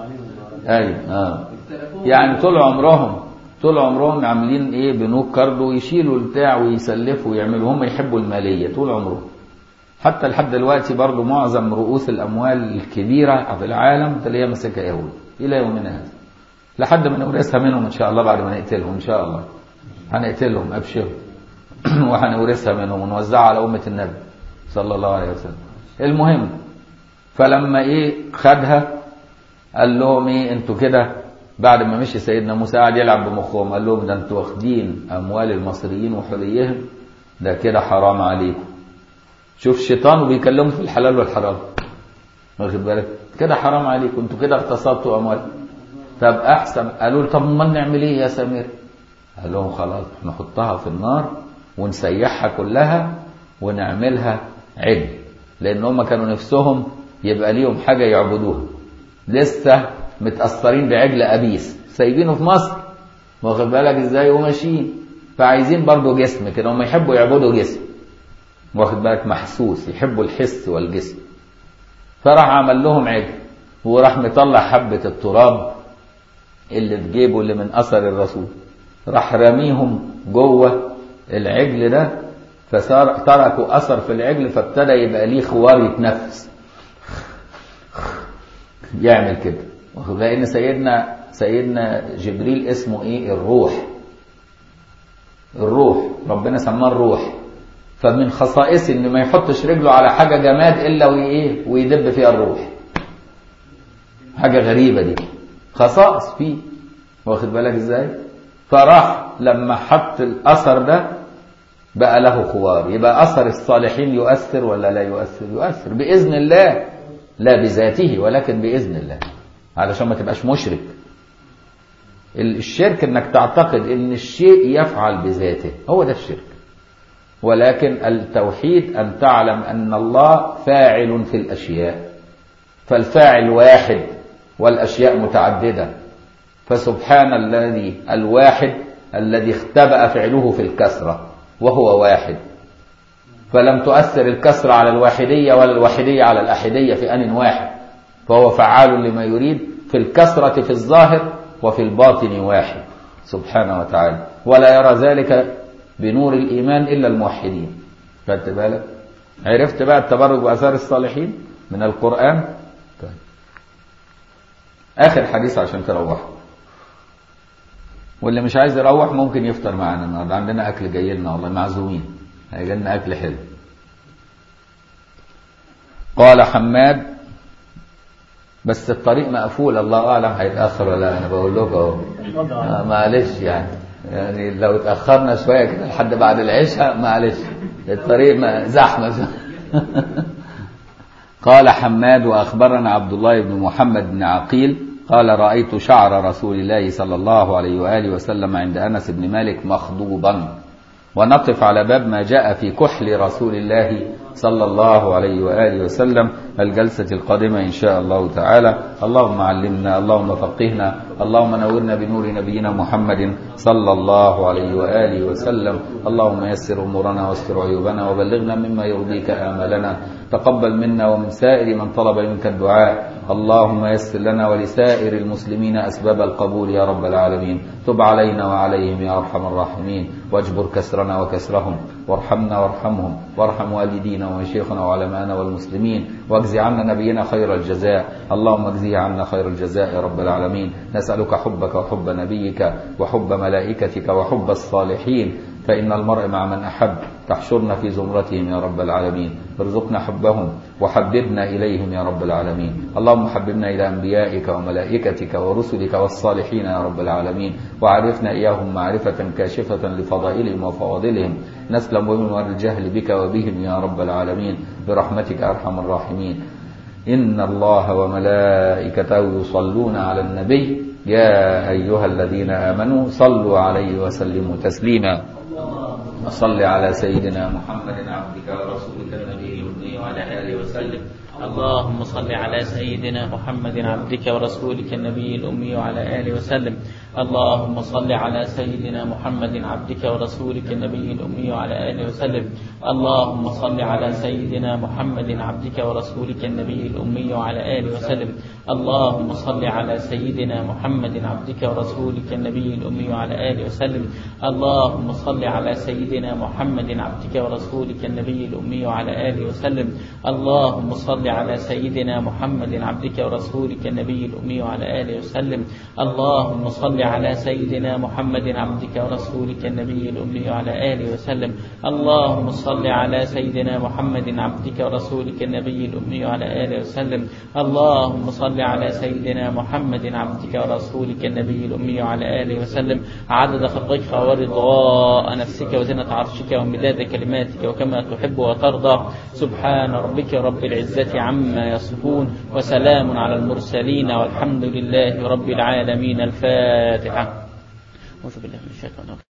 ايوه يعني طول عمرهم عاملين ايه؟ بنوك كارد، ويشيلوا البتاع ويسلفوا ويعملوا، هم يحبوا المالية طول عمرهم. حتى لحد دلوقتي برضو معظم رؤوس الأموال الكبيرة في العالم تلاقيها ماسكها يهود إلى يومنا هذا، لحد ما نورثها منهم إن شاء الله بعد ما نقتلهم. إن شاء الله هنقتلهم أبشروا وهنورثها منهم ونوزعها على أمة النبي صلى الله عليه وسلم. المهم فلما ايه خدها قال لهم ايه؟ انتوا كده بعد ما مشي سيدنا موسى قاعد يلعب بمخهم، قال لهم ده انتوا واخدين اموال المصريين وحليهم، ده كده حرام عليكم. شوف الشيطان وبيكلموا في الحلال والحرام، واخد بالك؟ كده حرام عليكم، انتوا كده اغتصبتوا اموال. طب احسن، قالوا له طب امال نعمل ايه يا سمير؟ قال لهم خلاص نحطها في النار ونسيحها كلها ونعملها عجل، لان هم كانوا نفسهم يبقى ليهم حاجه يعبدوها، لسه متاثرين بعجل ابيس سايبينه في مصر، واخد بالك ازاي؟ وماشيين، فعايزين برضو جسم كده، هم يحبوا يعبدوا جسم، واخد بالك؟ محسوس، يحبوا الحس والجسم. فراح عمل لهم عجل، وراح مطلع حبه التراب اللي في جيبه اللي من اثر الرسول، راح رميهم جوه العجل ده، فصار تركوا أثر في العجل، فابتدى يبقى ليه خوار يتنفس يعمل كده. لأن سيدنا جبريل اسمه إيه؟ الروح، ربنا سماه الروح. فمن خصائصه إن ما يحطش رجله على حاجة جماد إلا ويدب فيها الروح. حاجة غريبة دي، خصائص فيه، واخد بالك إزاي؟ فراح لما حط الأثر ده بقى له خوار. يبقى أثر الصالحين يؤثر ولا لا يؤثر؟ يؤثر بإذن الله، لا بذاته ولكن بإذن الله، علشان ما تبقاش مشرك. الشرك انك تعتقد ان الشيء يفعل بذاته، هو ده الشرك. ولكن التوحيد ان تعلم ان الله فاعل في الاشياء، فالفاعل واحد والاشياء متعددة. فسبحان الذي الواحد الذي اختبأ فعله في الكسرة وهو واحد، فلم تؤثر الكسرة على الواحدية ولا الواحدية على الأحدية في آن واحد، فهو فعال لما يريد في الكسرة في الظاهر وفي الباطن واحد سبحانه وتعالى، ولا يرى ذلك بنور الإيمان إلا الموحدين. خدت بالك؟ عرفت بقى التبرك بآثار الصالحين من القرآن؟ طيب. آخر حديث عشان تروح، واللي مش عايز يروح ممكن يفطر معنا النهارده، عندنا أكل جاي لنا والله، معزومين، هيجي لنا أكل حلو. قال حماد، بس الطريق مقفول، الله أعلم هيتأخر ولا، أنا بقول لك أهو معلش يعني لو اتأخرنا شوية كده لحد بعد العشاء معلش، الطريق زحمة. قال حماد وأخبرنا عبد الله بن محمد بن عقيل قال رأيت شعر رسول الله صلى الله عليه وآله وسلم عند أنس بن مالك مخضوبا. ونقف على باب ما جاء في كحل رسول الله صلى الله عليه وآله وسلم الجلسة القادمة إن شاء الله تعالى. اللهم علمنا، اللهم فقهنا، اللهم نورنا بنور نبينا محمد صلى الله عليه وآله وسلم. اللهم يسر أمورنا واستر عيوبنا وبلغنا مما يرضيك آمالنا. تقبل منا ومن سائر من طلب منك الدعاء. اللهم يسر لنا ولسائر المسلمين أسباب القبول يا رب العالمين. تب علينا وعليهم يا أرحم الراحمين، واجبر كسرنا وكسرهم، وارحمنا وارحمهم، وارحم والدينا ومشايخنا وعلماءنا والمسلمين، واجزي عنا نبينا خير الجزاء. اللهم اجزي عنا خير الجزاء يا رب العالمين. نسألك حبك وحب نبيك وحب ملائكتك وحب الصالحين، فإن المرء مع من أحب، تحشرنا في زمرتهم يا رب العالمين. ارزقنا حبهم وحببنا إليهم يا رب العالمين. اللهم حببنا إلى أنبيائك وملائكتك ورسلك والصالحين يا رب العالمين، وعرفنا إياهم معرفة كاشفة لفضائلهم وفواضلهم، نسلم بهم الجهل بك وبهم يا رب العالمين برحمتك أرحم الراحمين. إن الله وملائكته يصلون على النبي يا أيها الذين آمنوا صلوا عليه وسلموا تسليما. صل على سيدنا محمد عبدك ورسولك النبي الأمي وعلى آله وسلم. اللهم صل على سيدنا محمد عبدك ورسولك النبي الأمي وعلى آله وسلم. اللهم صل على سيدنا محمد عبدك ورسولك النبي الأمي وعلى آله وسلم. اللهم صل على سيدنا محمد عبدك ورسولك النبي الأمي وعلى آله وسلم. اللهم صل على سيدنا محمد عبدك ورسولك النبي الأمي وعلى آله وسلم. اللهم صل على سيدنا محمد عبدك ورسولك النبي الأمي وعلى آله وسلم. اللهم صل على سيدنا محمد عبدك ورسولك النبي الأمي وعلى آله وسلم. اللهم صل على سيدنا محمد عبدك ورسولك النبي الأمي وعلى آله وسلم. اللهم صل على سيدنا محمد عبدك ورسولك النبي الأمي وعلى آله وسلم. اللهم صل على سيدنا محمد عبدك ورسولك النبي الأمي وعلى آله وسلم عدد خلقك ورضاء نفسك وزنة عرشك ومداد كلماتك وكما تحب وترضى. سبحان ربك رب العزة عما يصفون، وسلام على المرسلين، والحمد لله رب العالمين. الفاتحة.